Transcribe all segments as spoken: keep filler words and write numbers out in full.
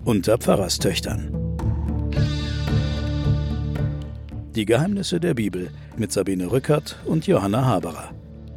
unter Pfarrerstöchtern. Die Geheimnisse der Bibel mit Sabine Rückert und Johanna Haberer.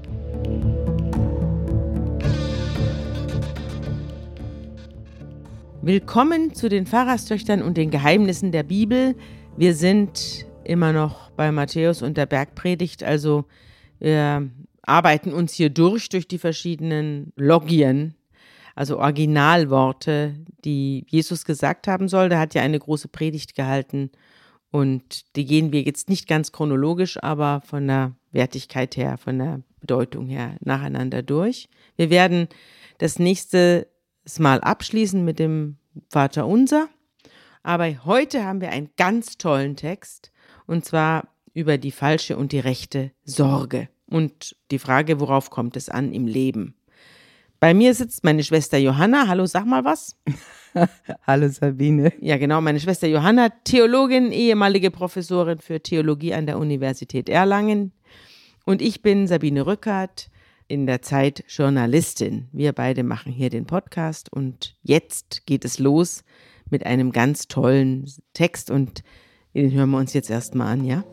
Willkommen zu den Pfarrerstöchtern und den Geheimnissen der Bibel. Wir sind immer noch bei Matthäus und der Bergpredigt, also wir arbeiten uns hier durch, durch die verschiedenen Logien, also Originalworte, die Jesus gesagt haben soll. Der hat ja eine große Predigt gehalten und die gehen wir jetzt nicht ganz chronologisch, aber von der Wertigkeit her, von der Bedeutung her nacheinander durch. Wir werden das nächste Mal abschließen mit dem Vaterunser, aber heute haben wir einen ganz tollen Text und zwar über die falsche und die rechte Sorge und die Frage, worauf kommt es an im Leben. Bei mir sitzt meine Schwester Johanna. Hallo, sag mal was. Hallo Sabine. Ja, genau, meine Schwester Johanna, Theologin, ehemalige Professorin für Theologie an der Universität Erlangen. Und ich bin Sabine Rückert, in der Zeit Journalistin. Wir beide machen hier den Podcast und jetzt geht es los mit einem ganz tollen Text und den hören wir uns jetzt erstmal an, ja?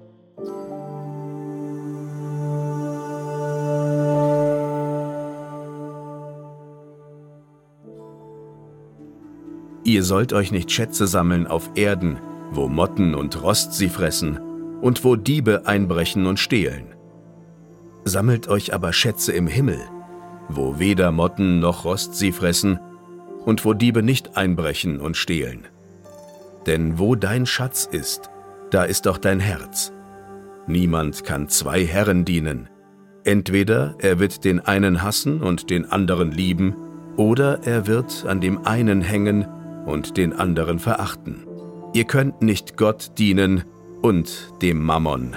Ihr sollt euch nicht Schätze sammeln auf Erden, wo Motten und Rost sie fressen und wo Diebe einbrechen und stehlen. Sammelt euch aber Schätze im Himmel, wo weder Motten noch Rost sie fressen und wo Diebe nicht einbrechen und stehlen. Denn wo dein Schatz ist, da ist auch dein Herz. Niemand kann zwei Herren dienen. Entweder er wird den einen hassen und den anderen lieben, oder er wird an dem einen hängen und den anderen verachten. Ihr könnt nicht Gott dienen und dem Mammon.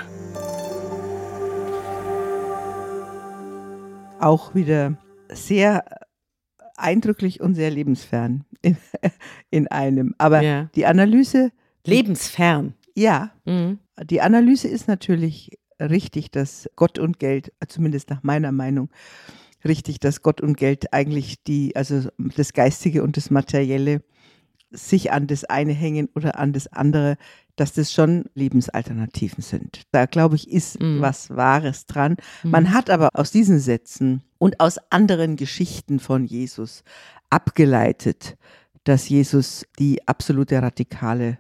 Auch wieder sehr eindrücklich und sehr lebensfern in, in einem. Aber Ja. die Analyse, Lebensfern. ja, Mhm. die Analyse ist natürlich richtig, dass Gott und Geld, zumindest nach meiner Meinung, richtig, dass Gott und Geld eigentlich die, also das Geistige und das Materielle sich an das eine hängen oder an das andere, dass das schon Lebensalternativen sind. Da, glaube ich, ist Mhm. was Wahres dran. Mhm. Man hat aber aus diesen Sätzen und aus anderen Geschichten von Jesus abgeleitet, dass Jesus die absolute radikale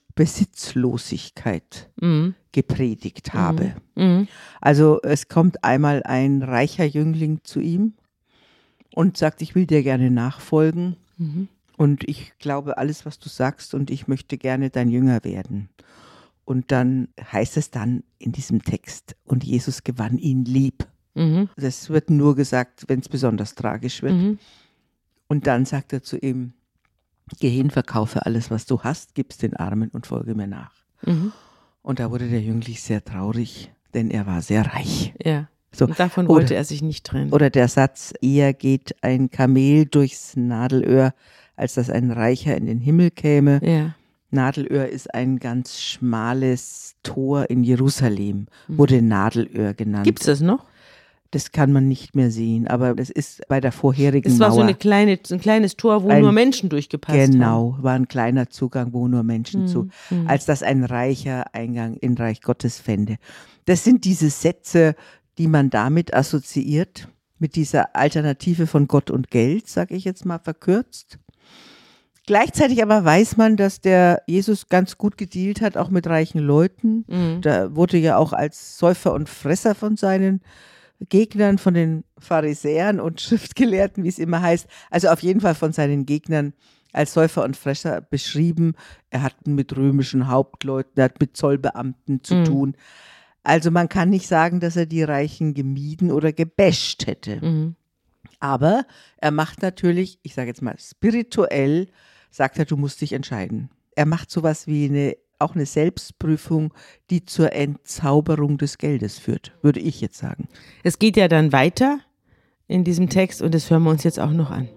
Besitzlosigkeit Mhm. gepredigt habe. Mhm. Also es kommt einmal ein reicher Jüngling zu ihm und sagt, ich will dir gerne nachfolgen. Mhm. Und ich glaube alles, was du sagst und ich möchte gerne dein Jünger werden. Und dann heißt es dann in diesem Text, und Jesus gewann ihn lieb. Mhm. Das wird nur gesagt, wenn es besonders tragisch wird. Mhm. Und dann sagt er zu ihm, geh hin, verkaufe alles, was du hast, gib's den Armen und folge mir nach. Mhm. Und da wurde der Jüngling sehr traurig, denn er war sehr reich. Ja. So. Und davon Oder- wollte er sich nicht trennen. Oder der Satz, eher geht ein Kamel durchs Nadelöhr, als dass ein Reicher in den Himmel käme. ja. Nadelöhr ist ein ganz schmales Tor in Jerusalem, Mhm. wurde Nadelöhr genannt. Gibt's das noch? Das kann man nicht mehr sehen, aber das ist bei der vorherigen Es war Mauer. so eine kleine, so ein kleines Tor, wo Ein- nur Menschen durchgepasst haben. Genau, war ein kleiner Zugang, wo nur Menschen Mhm. zu, Mhm. als dass ein reicher Eingang in Reich Gottes fände. Das sind diese Sätze, die man damit assoziiert, mit dieser Alternative von Gott und Geld, sage ich jetzt mal verkürzt. Gleichzeitig aber weiß man, dass der Jesus ganz gut gedealt hat, auch mit reichen Leuten. Mhm. Da wurde ja auch als Säufer und Fresser von seinen Gegnern, von den Pharisäern und Schriftgelehrten, wie es immer heißt, also auf jeden Fall von seinen Gegnern als Säufer und Fresser beschrieben. Er hat mit römischen Hauptleuten, er hat mit Zollbeamten zu Mhm. tun. Also man kann nicht sagen, dass er die Reichen gemieden oder gebäscht hätte. Mhm. Aber er macht natürlich, ich sage jetzt mal spirituell, sagt er, du musst dich entscheiden. Er macht sowas wie eine, auch eine Selbstprüfung, die zur Entzauberung des Geldes führt, würde ich jetzt sagen. Es geht ja dann weiter in diesem Text und das hören wir uns jetzt auch noch an.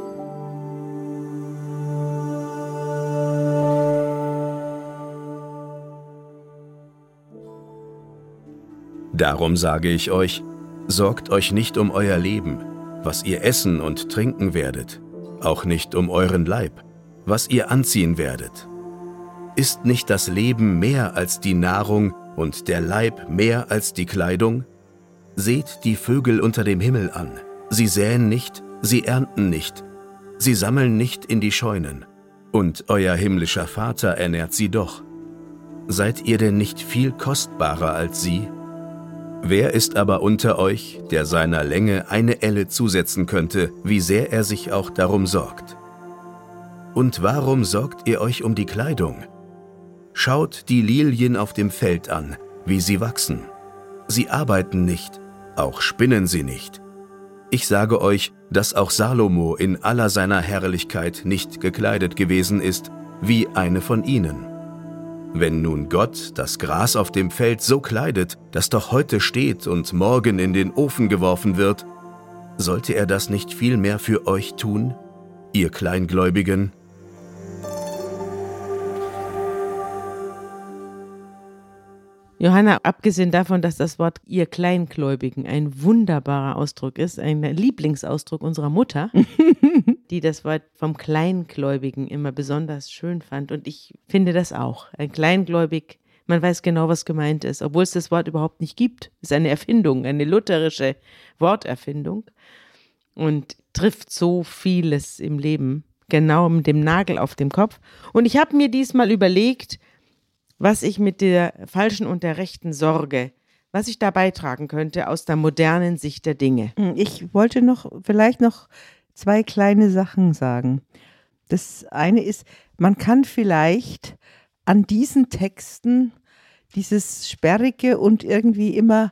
Darum sage ich euch, sorgt euch nicht um euer Leben, was ihr essen und trinken werdet, auch nicht um euren Leib, was ihr anziehen werdet. Ist nicht das Leben mehr als die Nahrung und der Leib mehr als die Kleidung? Seht die Vögel unter dem Himmel an. Sie säen nicht, sie ernten nicht, sie sammeln nicht in die Scheunen. Und euer himmlischer Vater ernährt sie doch. Seid ihr denn nicht viel kostbarer als sie? Wer ist aber unter euch, der seiner Länge eine Elle zusetzen könnte, wie sehr er sich auch darum sorgt? Und warum sorgt ihr euch um die Kleidung? Schaut die Lilien auf dem Feld an, wie sie wachsen. Sie arbeiten nicht, auch spinnen sie nicht. Ich sage euch, dass auch Salomo in aller seiner Herrlichkeit nicht gekleidet gewesen ist, wie eine von ihnen. Wenn nun Gott das Gras auf dem Feld so kleidet, das doch heute steht und morgen in den Ofen geworfen wird, sollte er das nicht viel mehr für euch tun, ihr Kleingläubigen? Johanna, abgesehen davon, dass das Wort ihr Kleingläubigen ein wunderbarer Ausdruck ist, ein Lieblingsausdruck unserer Mutter, die das Wort vom Kleingläubigen immer besonders schön fand. Und ich finde das auch. Ein Kleingläubig, man weiß genau, was gemeint ist, obwohl es das Wort überhaupt nicht gibt. Es ist eine Erfindung, eine lutherische Worterfindung und trifft so vieles im Leben, genau mit dem Nagel auf dem Kopf. Und ich habe mir diesmal überlegt, was ich mit der falschen und der rechten Sorge, was ich da beitragen könnte aus der modernen Sicht der Dinge. Ich wollte noch vielleicht noch zwei kleine Sachen sagen. Das eine ist, man kann vielleicht an diesen Texten dieses sperrige und irgendwie immer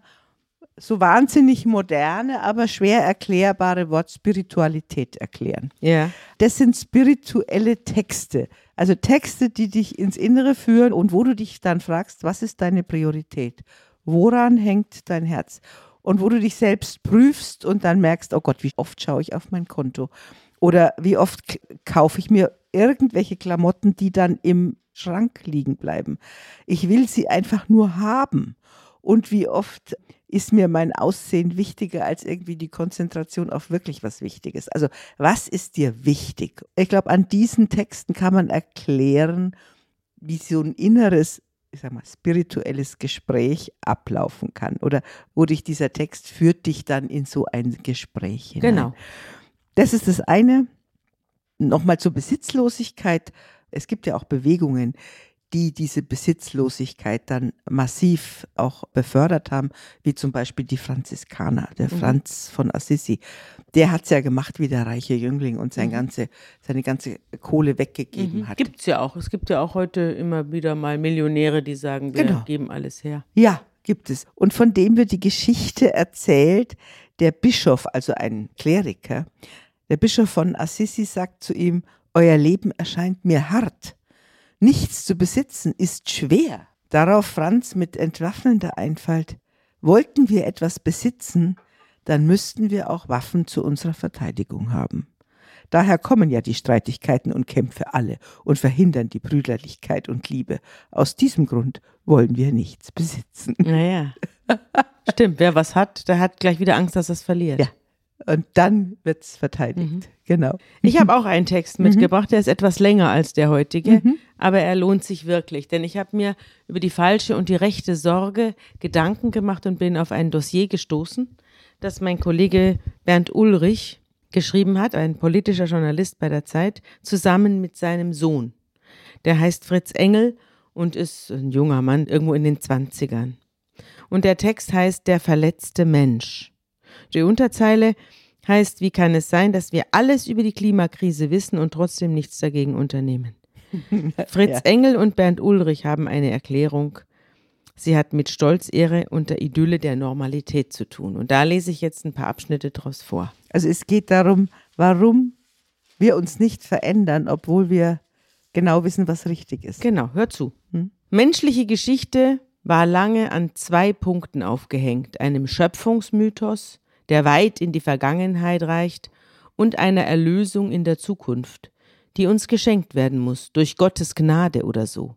so wahnsinnig moderne, aber schwer erklärbare Wort Spiritualität erklären. Ja. Das sind spirituelle Texte, also Texte, die dich ins Innere führen und wo du dich dann fragst, was ist deine Priorität? Woran hängt dein Herz? Und wo du dich selbst prüfst und dann merkst, oh Gott, wie oft schaue ich auf mein Konto? Oder wie oft k- kaufe ich mir irgendwelche Klamotten, die dann im Schrank liegen bleiben? Ich will sie einfach nur haben. Und wie oft ist mir mein Aussehen wichtiger als irgendwie die Konzentration auf wirklich was Wichtiges? Also was ist dir wichtig? Ich glaube, an diesen Texten kann man erklären, wie so ein inneres, ich sag mal, spirituelles Gespräch ablaufen kann. Oder wo dich dieser Text führt dich dann in so ein Gespräch hinein. Genau. Das ist das eine. Nochmal zur Besitzlosigkeit. Es gibt ja auch Bewegungen, die diese Besitzlosigkeit dann massiv auch befördert haben, wie zum Beispiel die Franziskaner, der mhm. Franz von Assisi. Der hat es ja gemacht wie der reiche Jüngling und sein mhm. ganze, seine ganze Kohle weggegeben mhm. hat. Gibt es ja auch. Es gibt ja auch heute immer wieder mal Millionäre, die sagen, wir genau. geben alles her. Ja, gibt es. Und von dem wird die Geschichte erzählt, der Bischof, also ein Kleriker, der Bischof von Assisi sagt zu ihm, euer Leben erscheint mir hart. Nichts zu besitzen ist schwer. Darauf Franz mit entwaffnender Einfalt, wollten wir etwas besitzen, dann müssten wir auch Waffen zu unserer Verteidigung haben. Daher kommen ja die Streitigkeiten und Kämpfe alle und verhindern die Brüderlichkeit und Liebe. Aus diesem Grund wollen wir nichts besitzen. Naja, stimmt. Wer was hat, der hat gleich wieder Angst, dass er es verliert. Ja. Und dann wird es verteidigt. Mhm. Genau. Ich habe auch einen Text mitgebracht, der ist etwas länger als der heutige, Mhm. aber er lohnt sich wirklich. Denn ich habe mir über die falsche und die rechte Sorge Gedanken gemacht und bin auf ein Dossier gestoßen, das mein Kollege Bernd Ulrich geschrieben hat, ein politischer Journalist bei der Zeit, zusammen mit seinem Sohn. Der heißt Fritz Engel und ist ein junger Mann, irgendwo in den Zwanzigern. Und der Text heißt Der verletzte Mensch. Die Unterzeile heißt, wie kann es sein, dass wir alles über die Klimakrise wissen und trotzdem nichts dagegen unternehmen? Fritz ja. Engel und Bernd Ulrich haben eine Erklärung. Sie hat mit Stolzehre und der Idylle der Normalität zu tun. Und da lese ich jetzt ein paar Abschnitte draus vor. Also es geht darum, warum wir uns nicht verändern, obwohl wir genau wissen, was richtig ist. Genau, hör zu. Hm? Menschliche Geschichte war lange an zwei Punkten aufgehängt, einem Schöpfungsmythos, der weit in die Vergangenheit reicht, und einer Erlösung in der Zukunft, die uns geschenkt werden muss, durch Gottes Gnade oder so.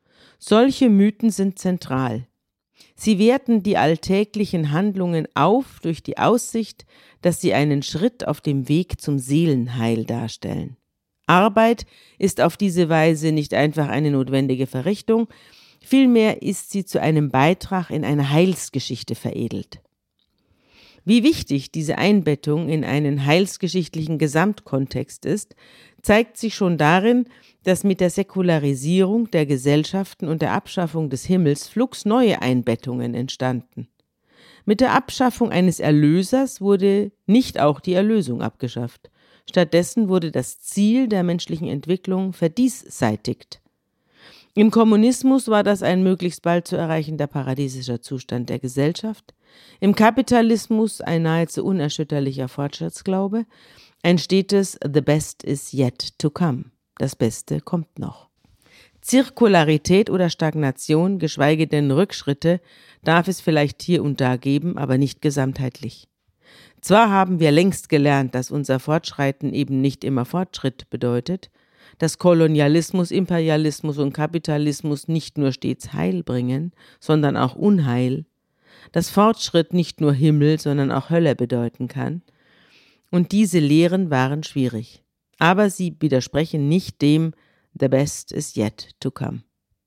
Solche Mythen sind zentral. Sie werten die alltäglichen Handlungen auf durch die Aussicht, dass sie einen Schritt auf dem Weg zum Seelenheil darstellen. Arbeit ist auf diese Weise nicht einfach eine notwendige Verrichtung, vielmehr ist sie zu einem Beitrag in eine Heilsgeschichte veredelt. Wie wichtig diese Einbettung in einen heilsgeschichtlichen Gesamtkontext ist, zeigt sich schon darin, dass mit der Säkularisierung der Gesellschaften und der Abschaffung des Himmels flugs neue Einbettungen entstanden. Mit der Abschaffung eines Erlösers wurde nicht auch die Erlösung abgeschafft. Stattdessen wurde das Ziel der menschlichen Entwicklung verdiesseitigt. Im Kommunismus war das ein möglichst bald zu erreichender paradiesischer Zustand der Gesellschaft, im Kapitalismus ein nahezu unerschütterlicher Fortschrittsglaube, ein stetes The best is yet to come, das Beste kommt noch. Zirkularität oder Stagnation, geschweige denn Rückschritte, darf es vielleicht hier und da geben, aber nicht gesamtheitlich. Zwar haben wir längst gelernt, dass unser Fortschreiten eben nicht immer Fortschritt bedeutet, dass Kolonialismus, Imperialismus und Kapitalismus nicht nur stets Heil bringen, sondern auch Unheil, dass Fortschritt nicht nur Himmel, sondern auch Hölle bedeuten kann. Und diese Lehren waren schwierig. Aber sie widersprechen nicht dem The best is yet to come.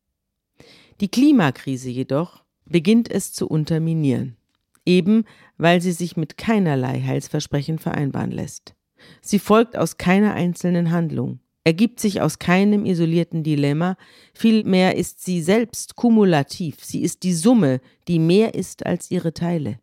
Die Klimakrise jedoch beginnt es zu unterminieren, eben weil sie sich mit keinerlei Heilsversprechen vereinbaren lässt. Sie folgt aus keiner einzelnen Handlung, ergibt sich aus keinem isolierten Dilemma, vielmehr ist sie selbst kumulativ, sie ist die Summe, die mehr ist als ihre Teile.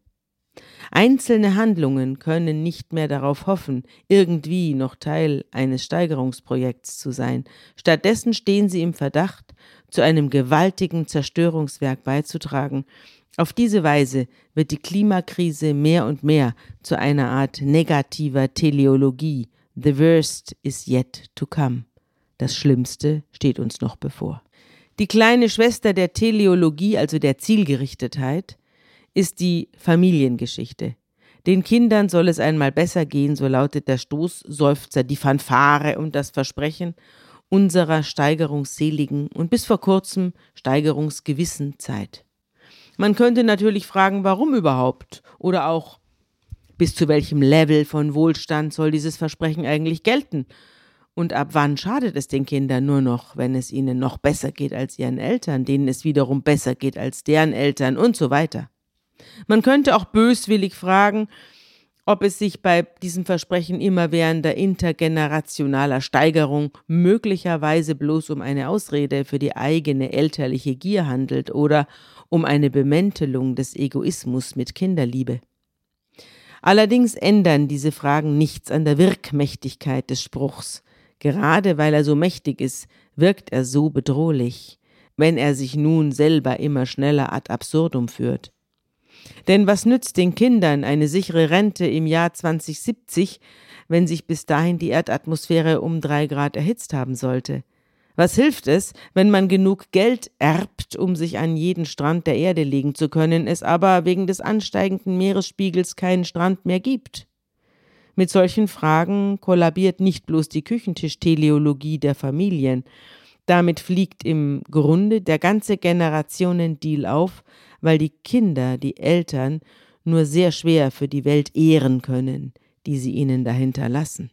Einzelne Handlungen können nicht mehr darauf hoffen, irgendwie noch Teil eines Steigerungsprojekts zu sein. Stattdessen stehen sie im Verdacht, zu einem gewaltigen Zerstörungswerk beizutragen. Auf diese Weise wird die Klimakrise mehr und mehr zu einer Art negativer Teleologie. The worst is yet to come. Das Schlimmste steht uns noch bevor. Die kleine Schwester der Teleologie, also der Zielgerichtetheit, ist die Familiengeschichte. Den Kindern soll es einmal besser gehen, so lautet der Stoßseufzer, die Fanfare und das Versprechen unserer steigerungsseligen und bis vor kurzem steigerungsgewissen Zeit. Man könnte natürlich fragen, warum überhaupt? Oder auch, bis zu welchem Level von Wohlstand soll dieses Versprechen eigentlich gelten? Und ab wann schadet es den Kindern nur noch, wenn es ihnen noch besser geht als ihren Eltern, denen es wiederum besser geht als deren Eltern und so weiter? Man könnte auch böswillig fragen, ob es sich bei diesem Versprechen immerwährender intergenerationaler Steigerung möglicherweise bloß um eine Ausrede für die eigene elterliche Gier handelt oder um eine Bemäntelung des Egoismus mit Kinderliebe. Allerdings ändern diese Fragen nichts an der Wirkmächtigkeit des Spruchs. Gerade weil er so mächtig ist, wirkt er so bedrohlich, wenn er sich nun selber immer schneller ad absurdum führt. Denn was nützt den Kindern eine sichere Rente im Jahr zwanzig siebzig, wenn sich bis dahin die Erdatmosphäre um drei Grad erhitzt haben sollte? Was hilft es, wenn man genug Geld erbt, um sich an jeden Strand der Erde legen zu können, es aber wegen des ansteigenden Meeresspiegels keinen Strand mehr gibt? Mit solchen Fragen kollabiert nicht bloß die Küchentisch-Teleologie der Familien. Damit fliegt im Grunde der ganze Generationendeal auf, weil die Kinder, die Eltern, nur sehr schwer für die Welt ehren können, die sie ihnen dahinter lassen.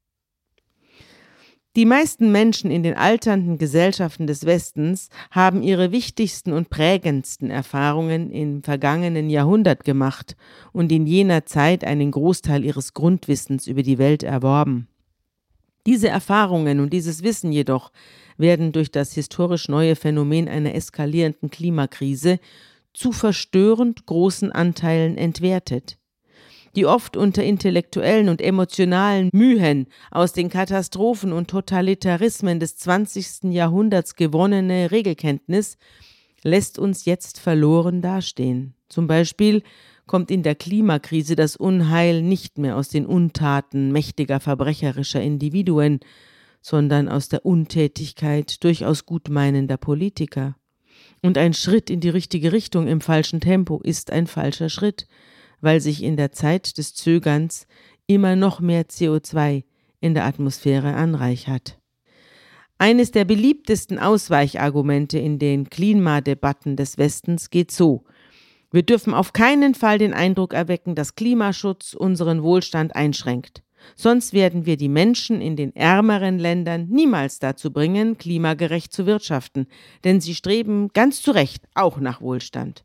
Die meisten Menschen in den alternden Gesellschaften des Westens haben ihre wichtigsten und prägendsten Erfahrungen im vergangenen Jahrhundert gemacht und in jener Zeit einen Großteil ihres Grundwissens über die Welt erworben. Diese Erfahrungen und dieses Wissen jedoch werden durch das historisch neue Phänomen einer eskalierenden Klimakrise zu verstörend großen Anteilen entwertet. Die oft unter intellektuellen und emotionalen Mühen aus den Katastrophen und Totalitarismen des zwanzigsten Jahrhunderts gewonnene Regelkenntnis lässt uns jetzt verloren dastehen. Zum Beispiel kommt in der Klimakrise das Unheil nicht mehr aus den Untaten mächtiger verbrecherischer Individuen, sondern aus der Untätigkeit durchaus gutmeinender Politiker. Und ein Schritt in die richtige Richtung im falschen Tempo ist ein falscher Schritt, weil sich in der Zeit des Zögerns immer noch mehr C O zwei in der Atmosphäre anreichert. Eines der beliebtesten Ausweichargumente in den Klimadebatten des Westens geht so: Wir dürfen auf keinen Fall den Eindruck erwecken, dass Klimaschutz unseren Wohlstand einschränkt. Sonst werden wir die Menschen in den ärmeren Ländern niemals dazu bringen, klimagerecht zu wirtschaften, denn sie streben ganz zu Recht auch nach Wohlstand.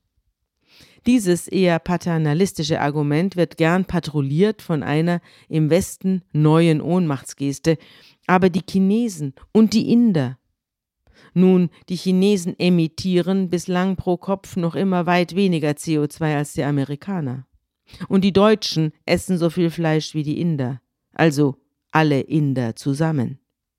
Dieses eher paternalistische Argument wird gern patrouilliert von einer im Westen neuen Ohnmachtsgeste, aber die Chinesen und die Inder. Nun, die Chinesen emittieren bislang pro Kopf noch immer weit weniger C O zwei als die Amerikaner. Und die Deutschen essen so viel Fleisch wie die Inder. Also alle Inder zusammen.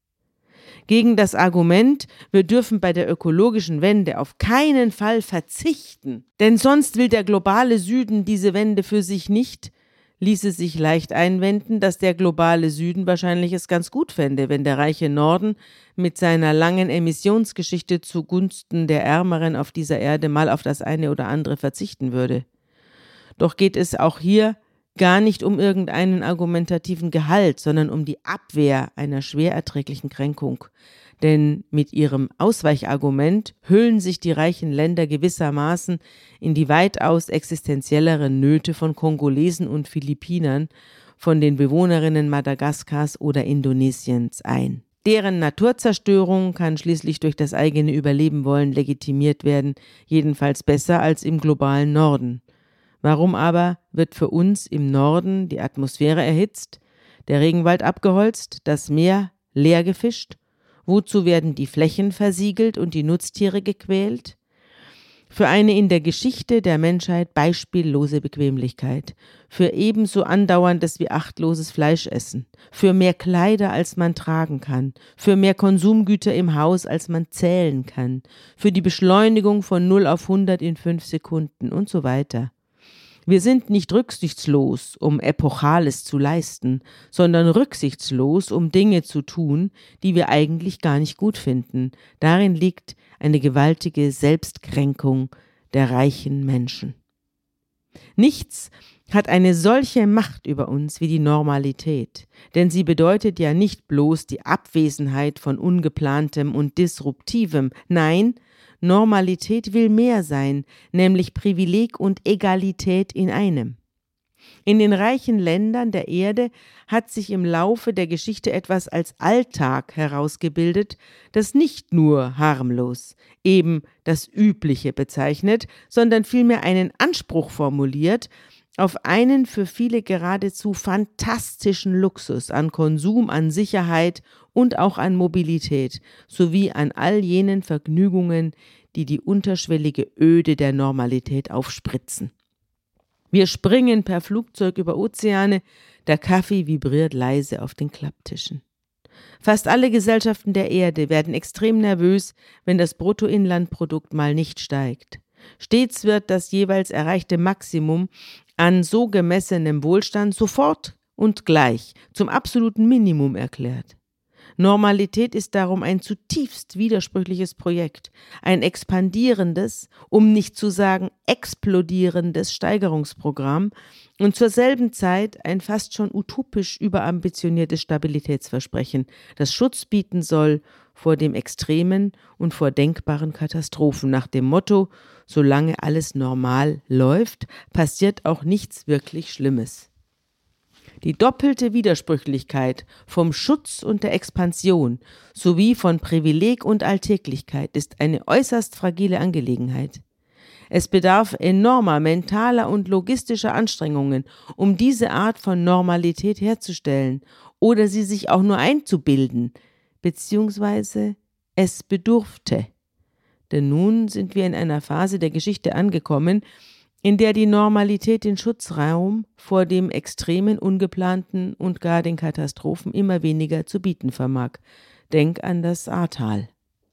Gegen das Argument, wir dürfen bei der ökologischen Wende auf keinen Fall verzichten, denn sonst will der globale Süden diese Wende für sich nicht, ließe sich leicht einwenden, dass der globale Süden wahrscheinlich es ganz gut fände, wenn der reiche Norden mit seiner langen Emissionsgeschichte zugunsten der Ärmeren auf dieser Erde mal auf das eine oder andere verzichten würde. Doch geht es auch hier gar nicht um irgendeinen argumentativen Gehalt, sondern um die Abwehr einer schwer erträglichen Kränkung. Denn mit ihrem Ausweichargument hüllen sich die reichen Länder gewissermaßen in die weitaus existenzielleren Nöte von Kongolesen und Philippinern, von den Bewohnerinnen Madagaskars oder Indonesiens ein. Deren Naturzerstörung kann schließlich durch das eigene Überlebenwollen legitimiert werden, jedenfalls besser als im globalen Norden. Warum aber wird für uns im Norden die Atmosphäre erhitzt, der Regenwald abgeholzt, das Meer leer gefischt? Wozu werden die Flächen versiegelt und die Nutztiere gequält? Für eine in der Geschichte der Menschheit beispiellose Bequemlichkeit, für ebenso andauerndes wie achtloses Fleischessen, für mehr Kleider, als man tragen kann, für mehr Konsumgüter im Haus, als man zählen kann, für die Beschleunigung von null auf hundert in fünf Sekunden und so weiter. Wir sind nicht rücksichtslos, um Epochales zu leisten, sondern rücksichtslos, um Dinge zu tun, die wir eigentlich gar nicht gut finden. Darin liegt eine gewaltige Selbstkränkung der reichen Menschen. Nichts hat eine solche Macht über uns wie die Normalität, denn sie bedeutet ja nicht bloß die Abwesenheit von Ungeplantem und Disruptivem, nein, Normalität will mehr sein, nämlich Privileg und Egalität in einem. In den reichen Ländern der Erde hat sich im Laufe der Geschichte etwas als Alltag herausgebildet, das nicht nur harmlos, eben das Übliche bezeichnet, sondern vielmehr einen Anspruch formuliert auf einen für viele geradezu fantastischen Luxus an Konsum, an Sicherheit und auch an Mobilität, sowie an all jenen Vergnügungen, die die unterschwellige Öde der Normalität aufspritzen. Wir springen per Flugzeug über Ozeane, der Kaffee vibriert leise auf den Klapptischen. Fast alle Gesellschaften der Erde werden extrem nervös, wenn das Bruttoinlandprodukt mal nicht steigt. Stets wird das jeweils erreichte Maximum an so gemessenem Wohlstand sofort und gleich zum absoluten Minimum erklärt. Normalität ist darum ein zutiefst widersprüchliches Projekt, ein expandierendes, um nicht zu sagen explodierendes Steigerungsprogramm und zur selben Zeit ein fast schon utopisch überambitioniertes Stabilitätsversprechen, das Schutz bieten soll vor dem Extremen und vor denkbaren Katastrophen nach dem Motto, solange alles normal läuft, passiert auch nichts wirklich Schlimmes. Die doppelte Widersprüchlichkeit vom Schutz und der Expansion sowie von Privileg und Alltäglichkeit ist eine äußerst fragile Angelegenheit. Es bedarf enormer mentaler und logistischer Anstrengungen, um diese Art von Normalität herzustellen oder sie sich auch nur einzubilden, beziehungsweise es bedurfte. Denn nun sind wir in einer Phase der Geschichte angekommen, in der die Normalität den Schutzraum vor dem Extremen, Ungeplanten und gar den Katastrophen immer weniger zu bieten vermag. Denk an das Ahrtal.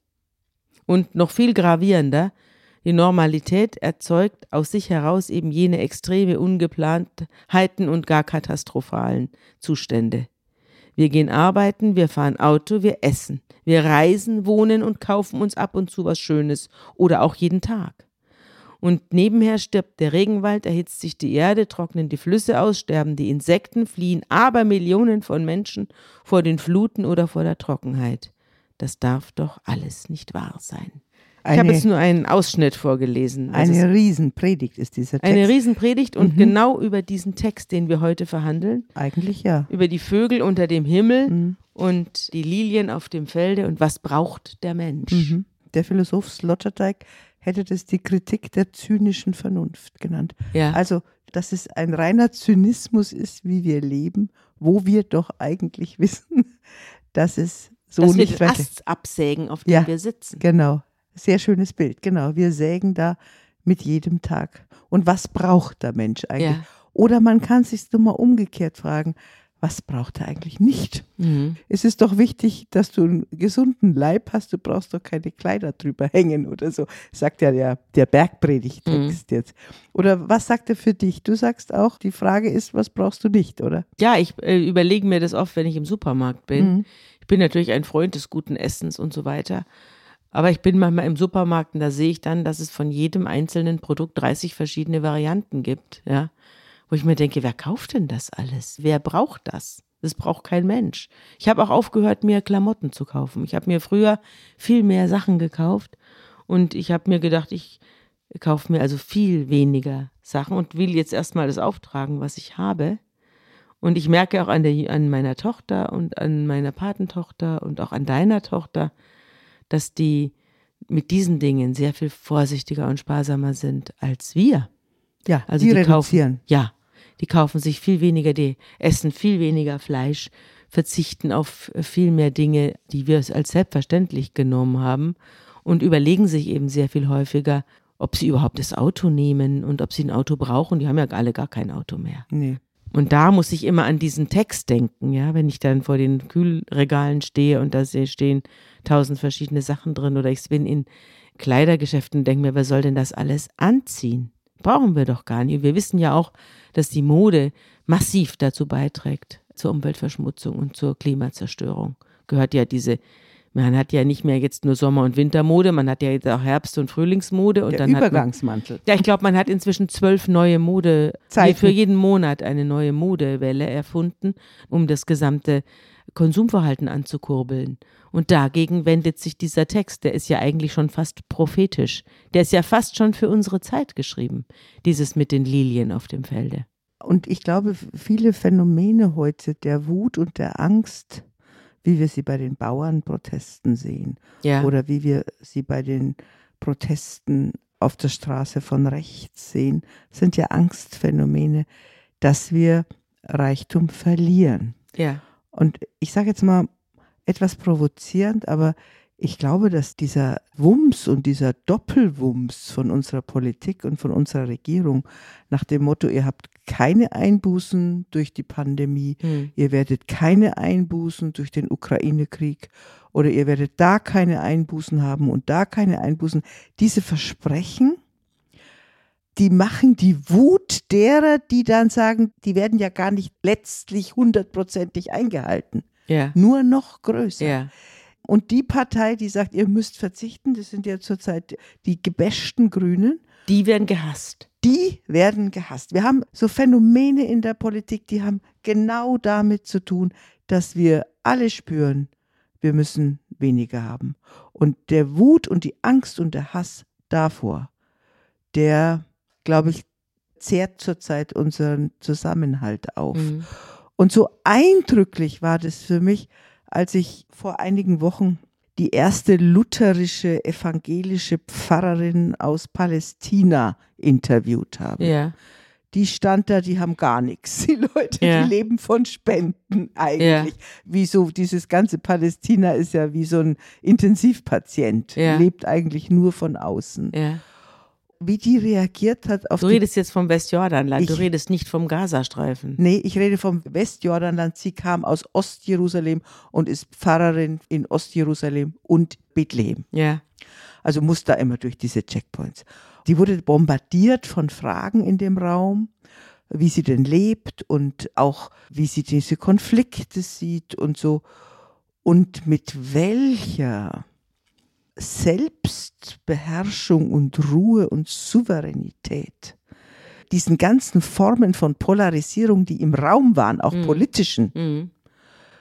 Und noch viel gravierender, die Normalität erzeugt aus sich heraus eben jene extreme Ungeplantheiten und gar katastrophalen Zustände. Wir gehen arbeiten, wir fahren Auto, wir essen, wir reisen, wohnen und kaufen uns ab und zu was Schönes oder auch jeden Tag. Und nebenher stirbt der Regenwald, erhitzt sich die Erde, trocknen die Flüsse aus, sterben die Insekten, fliehen Abermillionen von Menschen vor den Fluten oder vor der Trockenheit. Das darf doch alles nicht wahr sein. Ich habe jetzt nur einen Ausschnitt vorgelesen. Das eine Riesenpredigt ist dieser Text. Eine Riesenpredigt und mhm. genau über diesen Text, den wir heute verhandeln. Eigentlich ja. Über die Vögel unter dem Himmel mhm. und die Lilien auf dem Felde und was braucht der Mensch. Mhm. Der Philosoph Sloterdijk hätte das die Kritik der zynischen Vernunft genannt. Ja. Also, dass es ein reiner Zynismus ist, wie wir leben, wo wir doch eigentlich wissen, dass es so dass nicht wir den Ast absägen, auf dem ja, wir sitzen. Genau. Sehr schönes Bild, genau. Wir sägen da mit jedem Tag. Und was braucht der Mensch eigentlich? Ja. Oder man kann sich nur mal umgekehrt fragen, was braucht er eigentlich nicht? Mhm. Es ist doch wichtig, dass du einen gesunden Leib hast, du brauchst doch keine Kleider drüber hängen oder so, sagt ja der, der Bergpredigttext mhm. jetzt. Oder was sagt er für dich? Du sagst auch, die Frage ist, was brauchst du nicht, oder? Ja, ich äh, überlege mir das oft, wenn ich im Supermarkt bin. Mhm. Ich bin natürlich ein Freund des guten Essens und so weiter. Aber ich bin manchmal im Supermarkt und da sehe ich dann, dass es von jedem einzelnen Produkt dreißig verschiedene Varianten gibt, ja. Wo ich mir denke, wer kauft denn das alles? Wer braucht das? Das braucht kein Mensch. Ich habe auch aufgehört, mir Klamotten zu kaufen. Ich habe mir früher viel mehr Sachen gekauft und ich habe mir gedacht, ich kaufe mir also viel weniger Sachen und will jetzt erstmal das auftragen, was ich habe. Und ich merke auch an, der, an meiner Tochter und an meiner Patentochter und auch an deiner Tochter, dass die mit diesen Dingen sehr viel vorsichtiger und sparsamer sind als wir. Ja, also die, die reduzieren. Kaufen, ja, die kaufen sich viel weniger, die essen viel weniger Fleisch, verzichten auf viel mehr Dinge, die wir als selbstverständlich genommen haben und überlegen sich eben sehr viel häufiger, ob sie überhaupt das Auto nehmen und ob sie ein Auto brauchen. Die haben ja alle gar kein Auto mehr. Nee. Und da muss ich immer an diesen Text denken, ja, wenn ich dann vor den Kühlregalen stehe und da stehen tausend verschiedene Sachen drin oder ich bin in Kleidergeschäften und denke mir, wer soll denn das alles anziehen? Brauchen wir doch gar nicht. Wir wissen ja auch, dass die Mode massiv dazu beiträgt, zur Umweltverschmutzung und zur Klimazerstörung. Gehört ja diese, man hat ja nicht mehr jetzt nur Sommer- und Wintermode, man hat ja jetzt auch Herbst- und Frühlingsmode. Und Der dann Übergangsmantel. Hat man, ja, ich glaube, man hat inzwischen zwölf neue Mode, Zeiten. Für jeden Monat eine neue Modewelle erfunden, um das gesamte Konsumverhalten anzukurbeln. Und dagegen wendet sich dieser Text, der ist ja eigentlich schon fast prophetisch. Der ist ja fast schon für unsere Zeit geschrieben, dieses mit den Lilien auf dem Felde. Und ich glaube, viele Phänomene heute der Wut und der Angst, wie wir sie bei den Bauernprotesten sehen ja. oder wie wir sie bei den Protesten auf der Straße von rechts sehen, sind ja Angstphänomene, dass wir Reichtum verlieren. Ja. Und ich sage jetzt mal etwas provozierend, aber ich glaube, dass dieser Wumms und dieser Doppelwumms von unserer Politik und von unserer Regierung nach dem Motto, ihr habt keine Einbußen durch die Pandemie, hm. ihr werdet keine Einbußen durch den Ukraine-Krieg oder ihr werdet da keine Einbußen haben und da keine Einbußen. Diese Versprechen, die machen die Wut derer, die dann sagen, die werden ja gar nicht letztlich hundertprozentig eingehalten. Ja. Nur noch größer. Ja. Und die Partei, die sagt, ihr müsst verzichten, das sind ja zurzeit die gebäschten Grünen. Die werden gehasst. Die werden gehasst. Wir haben so Phänomene in der Politik, die haben genau damit zu tun, dass wir alle spüren, wir müssen weniger haben. Und der Wut und die Angst und der Hass davor, der, glaube ich, zehrt zurzeit unseren Zusammenhalt auf. Mhm. Und so eindrücklich war das für mich, als ich vor einigen Wochen die erste lutherische evangelische Pfarrerin aus Palästina interviewt habe. Ja. Die stand da, die haben gar nichts. Die Leute, ja. die leben von Spenden eigentlich. Ja. Wie so, dieses ganze Palästina ist ja wie so ein Intensivpatient. Ja. Lebt eigentlich nur von außen. Ja. Wie die reagiert hat auf Du die, redest jetzt vom Westjordanland, ich, du redest nicht vom Gazastreifen. Nee, ich rede vom Westjordanland. Sie kam aus Ostjerusalem und ist Pfarrerin in Ostjerusalem und Bethlehem. Ja. Also muss da immer durch diese Checkpoints. Die wurde bombardiert von Fragen in dem Raum, wie sie denn lebt und auch wie sie diese Konflikte sieht und so. Und mit welcher Selbstbeherrschung und Ruhe und Souveränität diesen ganzen Formen von Polarisierung, die im Raum waren, auch mhm. politischen, mhm.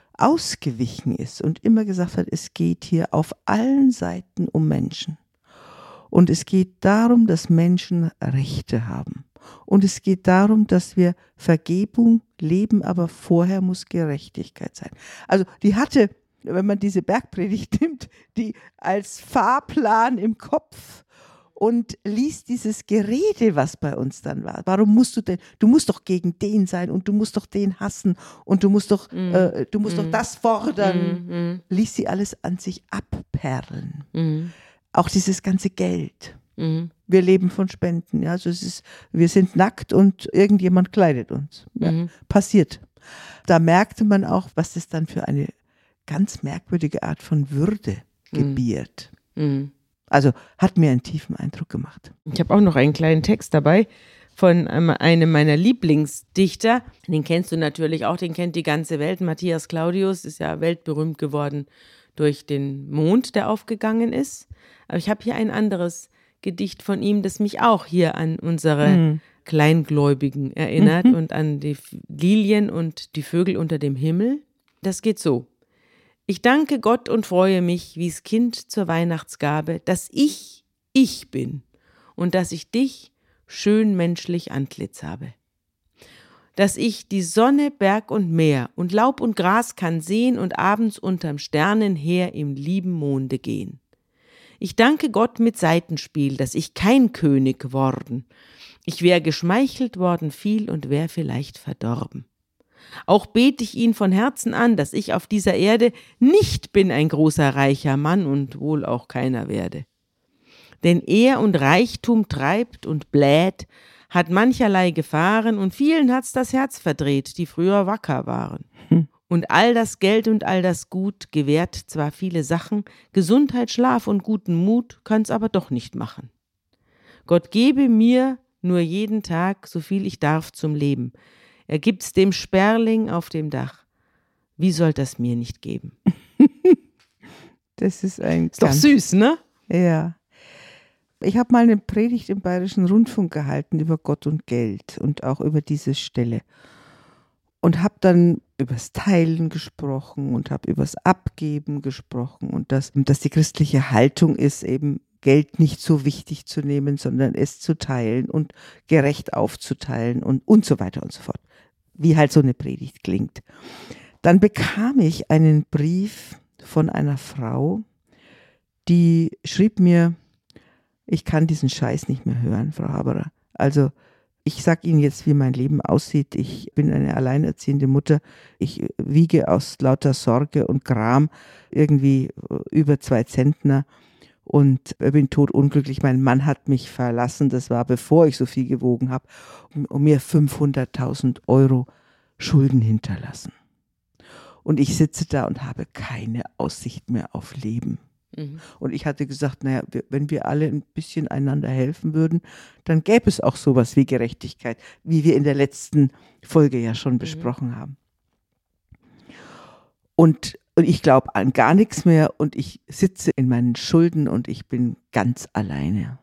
ausgewichen ist und immer gesagt hat, es geht hier auf allen Seiten um Menschen. Und es geht darum, dass Menschen Rechte haben. Und es geht darum, dass wir Vergebung leben, aber vorher muss Gerechtigkeit sein. Also die hatte, wenn man diese Bergpredigt nimmt, die als Fahrplan im Kopf und liest dieses Gerede, was bei uns dann war. Warum musst du denn, du musst doch gegen den sein und du musst doch den hassen und du musst doch, mm. äh, du musst mm. doch das fordern. Mm. Lies sie alles an sich abperlen. Mm. Auch dieses ganze Geld. Mm. Wir leben von Spenden. Ja? Also es ist, wir sind nackt und irgendjemand kleidet uns. Ja? Mm. Passiert. Da merkte man auch, was das dann für eine ganz merkwürdige Art von Würde gebiert. Mm. Also hat mir einen tiefen Eindruck gemacht. Ich habe auch noch einen kleinen Text dabei von einem meiner Lieblingsdichter. Den kennst du natürlich auch, den kennt die ganze Welt. Matthias Claudius ist ja weltberühmt geworden durch den Mond, der aufgegangen ist. Aber ich habe hier ein anderes Gedicht von ihm, das mich auch hier an unsere mhm. Kleingläubigen erinnert mhm. und an die Lilien und die Vögel unter dem Himmel. Das geht so. Ich danke Gott und freue mich, wie's Kind zur Weihnachtsgabe, dass ich ich bin und dass ich dich schön menschlich Antlitz habe. Dass ich die Sonne, Berg und Meer und Laub und Gras kann sehen und abends unterm Sternenheer im lieben Monde gehen. Ich danke Gott mit Saitenspiel, dass ich kein König worden. Ich wär geschmeichelt worden viel und wär vielleicht verdorben. Auch bete ich ihn von Herzen an, dass ich auf dieser Erde nicht bin ein großer reicher Mann und wohl auch keiner werde. Denn er und Reichtum treibt und bläht, hat mancherlei Gefahren und vielen hat's das Herz verdreht, die früher wacker waren. Hm. Und all das Geld und all das Gut gewährt zwar viele Sachen, Gesundheit, Schlaf und guten Mut kann's aber doch nicht machen. Gott gebe mir nur jeden Tag, so viel ich darf zum Leben. Er gibt's dem Sperling auf dem Dach. Wie soll das mir nicht geben? Das ist ein ist doch süß, ne? Ja. Ich habe mal eine Predigt im Bayerischen Rundfunk gehalten über Gott und Geld und auch über diese Stelle. Und habe dann übers Teilen gesprochen und habe übers Abgeben gesprochen und dass, dass die christliche Haltung ist, eben Geld nicht so wichtig zu nehmen, sondern es zu teilen und gerecht aufzuteilen und, und so weiter und so fort. Wie halt so eine Predigt klingt. Dann bekam ich einen Brief von einer Frau, die schrieb mir, ich kann diesen Scheiß nicht mehr hören, Frau Haberer. Also ich sage Ihnen jetzt, wie mein Leben aussieht. Ich bin eine alleinerziehende Mutter. Ich wiege aus lauter Sorge und Gram irgendwie über zwei Zentner und bin todunglücklich. Mein Mann hat mich verlassen, das war bevor ich so viel gewogen habe, und mir fünfhunderttausend Euro Schulden hinterlassen. Und ich sitze da und habe keine Aussicht mehr auf Leben. Mhm. Und ich hatte gesagt, naja, wenn wir alle ein bisschen einander helfen würden, dann gäbe es auch sowas wie Gerechtigkeit, wie wir in der letzten Folge ja schon besprochen mhm. haben. Und Und ich glaube an gar nichts mehr und ich sitze in meinen Schulden und ich bin ganz alleine.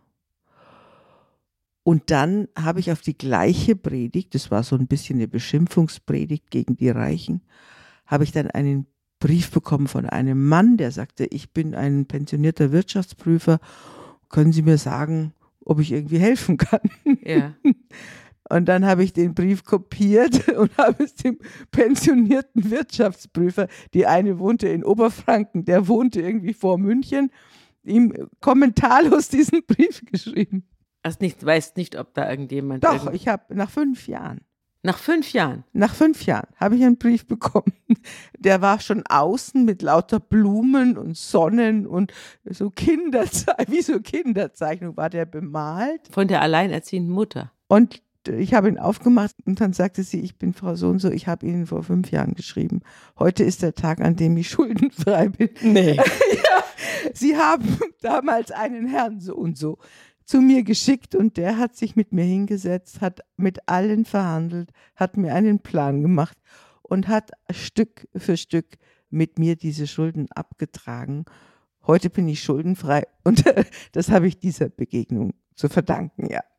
Und dann habe ich auf die gleiche Predigt, das war so ein bisschen eine Beschimpfungspredigt gegen die Reichen, habe ich dann einen Brief bekommen von einem Mann, der sagte, ich bin ein pensionierter Wirtschaftsprüfer, können Sie mir sagen, ob ich irgendwie helfen kann? Ja. Und dann habe ich den Brief kopiert und habe es dem pensionierten Wirtschaftsprüfer, die eine wohnte in Oberfranken, der wohnte irgendwie vor München, ihm kommentarlos diesen Brief geschrieben. Also nicht, weißt nicht, ob da irgendjemand... Doch, irgend... ich habe nach fünf Jahren. Nach fünf Jahren? Nach fünf Jahren habe ich einen Brief bekommen. Der war schon außen mit lauter Blumen und Sonnen und so Kinderzeichnung, wie so Kinderzeichnung war der bemalt. Von der alleinerziehenden Mutter? Und ich habe ihn aufgemacht und dann sagte sie, ich bin Frau so und so, ich habe Ihnen vor fünf Jahren geschrieben. Heute ist der Tag, an dem ich schuldenfrei bin. Nee. Ja, Sie haben damals einen Herrn so und so zu mir geschickt und der hat sich mit mir hingesetzt, hat mit allen verhandelt, hat mir einen Plan gemacht und hat Stück für Stück mit mir diese Schulden abgetragen. Heute bin ich schuldenfrei und das habe ich dieser Begegnung zu verdanken, ja.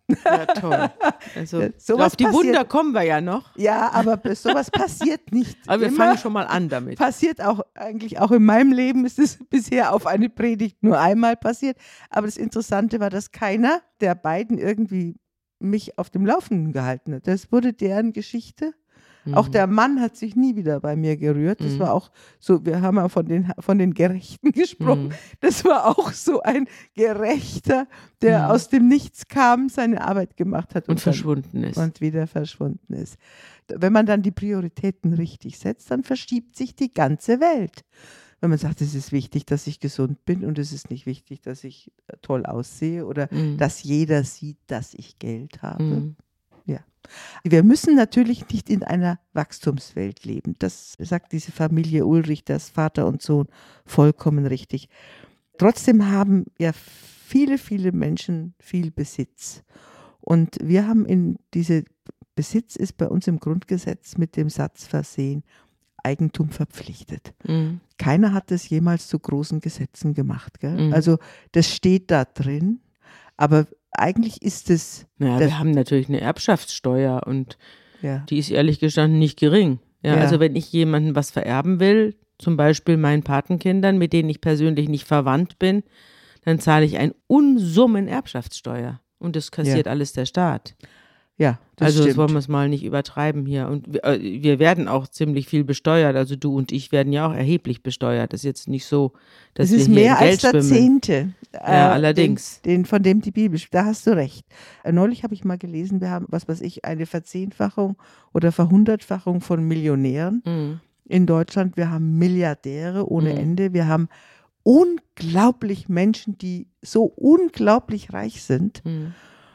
Ja, toll. Also, Ja, sowas auf die passiert- Wunder kommen wir ja noch. Ja, aber sowas passiert nicht. Aber wir immer. fangen schon mal an damit. Passiert auch, eigentlich auch in meinem Leben ist es bisher auf eine Predigt nur einmal passiert. Aber das Interessante war, dass keiner der beiden irgendwie mich auf dem Laufenden gehalten hat. Das wurde deren Geschichte. Auch der Mann hat sich nie wieder bei mir gerührt. Das Mhm. war auch so, wir haben ja von den, von den Gerechten gesprochen. Mhm. Das war auch so ein Gerechter, der Mhm. aus dem Nichts kam, seine Arbeit gemacht hat Und dann- verschwunden ist. und wieder verschwunden ist. Wenn man dann die Prioritäten richtig setzt, dann verschiebt sich die ganze Welt. Wenn man sagt, es ist wichtig, dass ich gesund bin und es ist nicht wichtig, dass ich toll aussehe oder Mhm. dass jeder sieht, dass ich Geld habe. Mhm. Wir müssen natürlich nicht in einer Wachstumswelt leben. Das sagt diese Familie Ulrich, das Vater und Sohn, vollkommen richtig. Trotzdem haben ja viele, viele Menschen viel Besitz. Und wir haben in diese Besitz ist bei uns im Grundgesetz mit dem Satz versehen, Eigentum verpflichtet. Mhm. Keiner hat das jemals zu großen Gesetzen gemacht. Gell? Mhm. Also das steht da drin, aber eigentlich ist es, Naja, Das- wir haben natürlich eine Erbschaftssteuer und ja, die ist ehrlich gestanden nicht gering. Ja, Ja. Also wenn ich jemandem was vererben will, zum Beispiel meinen Patenkindern, mit denen ich persönlich nicht verwandt bin, dann zahle ich ein Unsummen Erbschaftssteuer. Und das kassiert alles der Staat. ja, das also stimmt. das wollen wir es mal nicht übertreiben hier. Und wir, äh, wir werden auch ziemlich viel besteuert. Also du und ich werden ja auch erheblich besteuert. Das ist jetzt nicht so, dass Es wir ist hier mehr in Geld als der schwimmen. Zehnte. Ja, allerdings. Den, den, von dem die Bibel spricht. Da hast du recht. Äh, Neulich habe ich mal gelesen, wir haben, was weiß ich, eine Verzehnfachung oder Verhundertfachung von Millionären Mhm. in Deutschland. Wir haben Milliardäre ohne Mhm. Ende. Wir haben unglaublich Menschen, die so unglaublich reich sind. Mhm.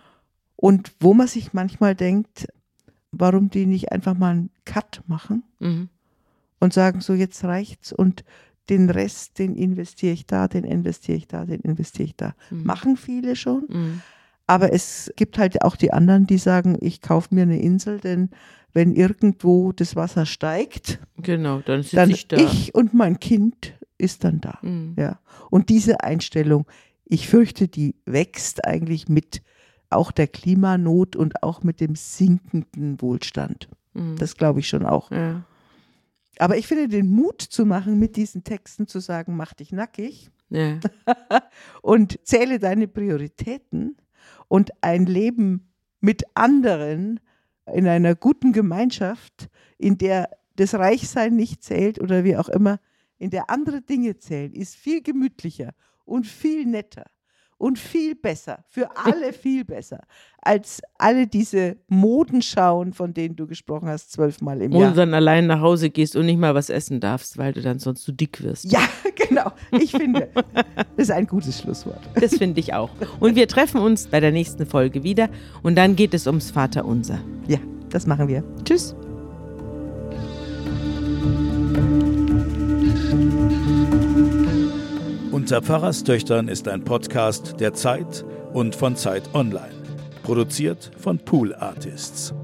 Und wo man sich manchmal denkt, warum die nicht einfach mal einen Cut machen Mhm. und sagen, so jetzt reicht's und den Rest, den investiere ich da, den investiere ich da, den investiere ich da. Mhm. Machen viele schon, Mhm. aber es gibt halt auch die anderen, die sagen, ich kaufe mir eine Insel, denn wenn irgendwo das Wasser steigt, Genau, dann sitze dann ich da. ich und mein Kind ist dann da. Mhm. Ja. Und diese Einstellung, ich fürchte, die wächst eigentlich mit auch der Klimanot und auch mit dem sinkenden Wohlstand. Mhm. Das glaube ich schon auch. Ja. Aber ich finde den Mut zu machen, mit diesen Texten zu sagen, mach dich nackig Ja. und zähle deine Prioritäten und ein Leben mit anderen in einer guten Gemeinschaft, in der das Reichsein nicht zählt oder wie auch immer, in der andere Dinge zählen, ist viel gemütlicher und viel netter und viel besser, für alle viel besser, als alle diese Modenschauen, von denen du gesprochen hast, zwölfmal im Wo Jahr. du dann allein nach Hause gehst und nicht mal was essen darfst, weil du dann sonst zu dick wirst. Ja, genau. Ich finde, das ist ein gutes Schlusswort. Das finde ich auch. Und wir treffen uns bei der nächsten Folge wieder und dann geht es ums Vaterunser. Ja, das machen wir. Tschüss. Unter Pfarrerstöchtern ist ein Podcast der Zeit und von Zeit Online. Produziert von Pool Artists.